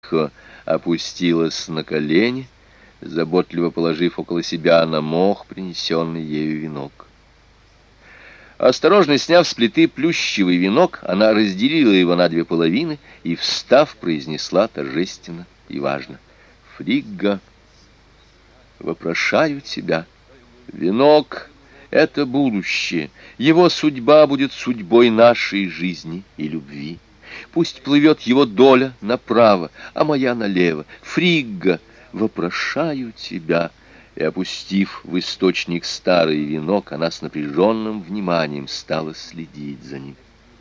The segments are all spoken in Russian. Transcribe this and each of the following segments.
опустилась на колени, заботливо положив около себя на мох принесенный ею венок. Осторожно сняв с плиты плющевый венок, она разделила его на две половины и, встав, произнесла торжественно и важно: «Фригга, вопрошаю тебя. Венок — это будущее, его судьба будет судьбой нашей жизни и любви. Пусть плывет его доля направо, а моя налево. Фригга, вопрошаю тебя». И, опустив в источник старый венок, она с напряженным вниманием стала следить за ним.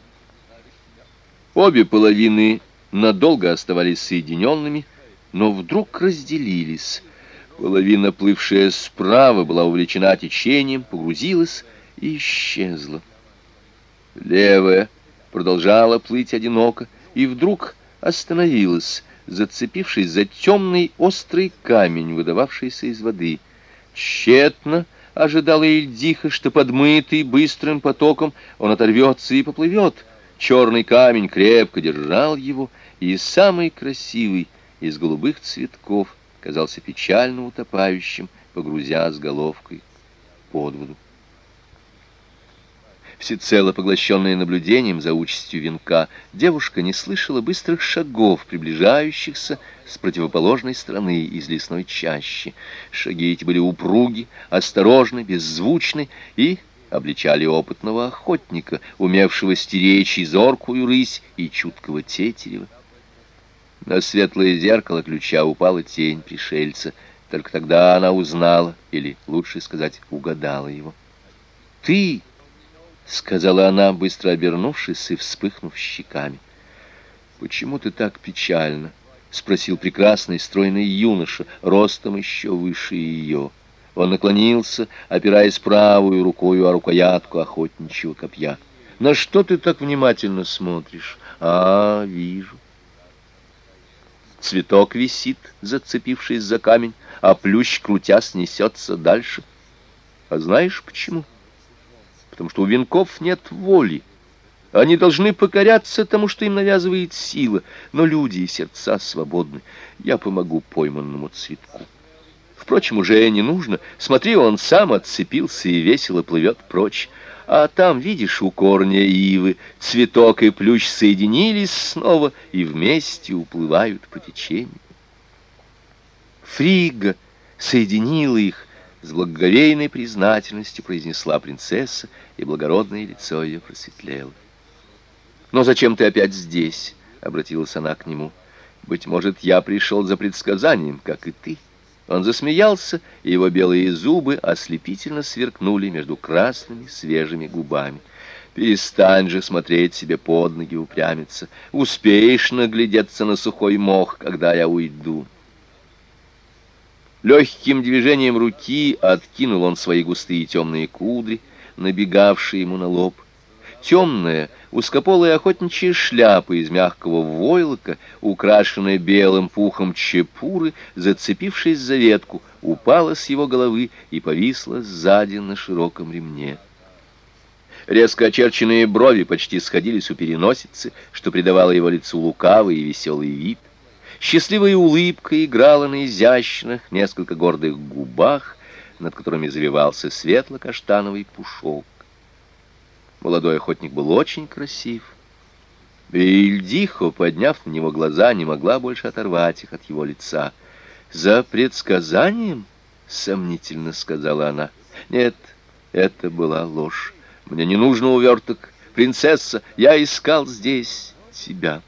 Обе половины надолго оставались соединенными, но вдруг разделились. Половина, плывшая справа, была увлечена течением, погрузилась и исчезла. Левая продолжала плыть одиноко и вдруг остановилась, зацепившись за темный острый камень, выдававшийся из воды. Тщетно ожидала Ильдиха, что подмытый быстрым потоком он оторвется и поплывет. Черный камень крепко держал его, и самый красивый из голубых цветков казался печально утопающим, погрузя с головкой под воду. Всецело поглощенная наблюдением за участью венка, девушка не слышала быстрых шагов, приближающихся с противоположной стороны из лесной чащи. Шаги эти были упруги, осторожны, беззвучны и обличали опытного охотника, умевшего стеречь и зоркую рысь, и чуткого тетерева. На светлое зеркало ключа упала тень пришельца. Только тогда она узнала, или, лучше сказать, угадала его. «Ты!» — сказала она, быстро обернувшись и вспыхнув щеками. «Почему ты так печальна?» — спросил прекрасный стройный юноша, ростом еще выше ее. Он наклонился, опираясь правую рукою о рукоятку охотничьего копья. «На что ты так внимательно смотришь?» «А, вижу. Цветок висит, зацепившись за камень, а плющ, крутясь, несется дальше. А знаешь почему? Потому что у венков нет воли. Они должны покоряться тому, что им навязывает сила, но люди и сердца свободны. Я помогу пойманному цветку. Впрочем, уже не нужно. Смотри, он сам отцепился и весело плывет прочь. А там, видишь, у корня ивы цветок и плющ соединились снова и вместе уплывают по течению. Фригга соединила их, с благоговейной признательностью произнесла принцесса, и благородное лицо ее просветлело. «Но зачем ты опять здесь?» — обратилась она к нему. «Быть может, я пришел за предсказанием, как и ты». Он засмеялся, и его белые зубы ослепительно сверкнули между красными свежими губами. «Перестань же смотреть себе под ноги, упрямиться. Успеешь наглядеться на сухой мох, когда я уйду». Легким движением руки откинул он свои густые темные кудри, набегавшие ему на лоб. Темная, узкополая охотничья шляпа из мягкого войлока, украшенная белым пухом чепуры, зацепившись за ветку, упала с его головы и повисла сзади на широком ремне. Резко очерченные брови почти сходились у переносицы, что придавало его лицу лукавый и веселый вид. Счастливая улыбка играла на изящных, несколько гордых губах, над которыми завивался светло-каштановый пушок. Молодой охотник был очень красив, и Ильдихо, подняв на него глаза, не могла больше оторвать их от его лица. «За предсказанием?» — сомнительно сказала она. «Нет, это была ложь. Мне не нужно уверток. Принцесса, я искал здесь тебя».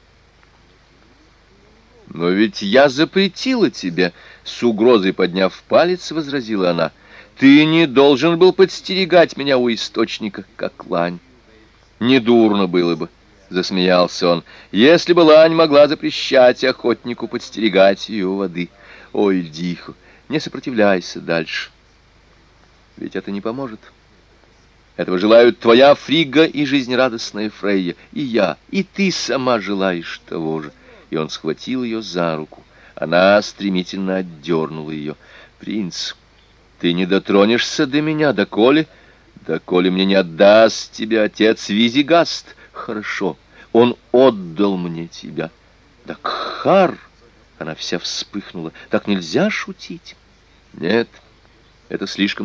«Но ведь я запретила тебе», — с угрозой подняв палец, возразила она. «Ты не должен был подстерегать меня у источника, как лань». «Недурно было бы», — засмеялся он, «если бы лань могла запрещать охотнику подстерегать ее у воды. Ой, Дихо, не сопротивляйся дальше. Ведь это не поможет. Этого желают твоя Фригга и жизнерадостная Фрейя, и я, и ты сама желаешь того же». И он схватил ее за руку. Она стремительно отдернула ее. «Принц, ты не дотронешься до меня, доколе мне не отдаст тебя отец Визигаст. Хорошо, он отдал мне тебя». «Да Кхар!» — Она вся вспыхнула. Так нельзя шутить. Нет, это слишком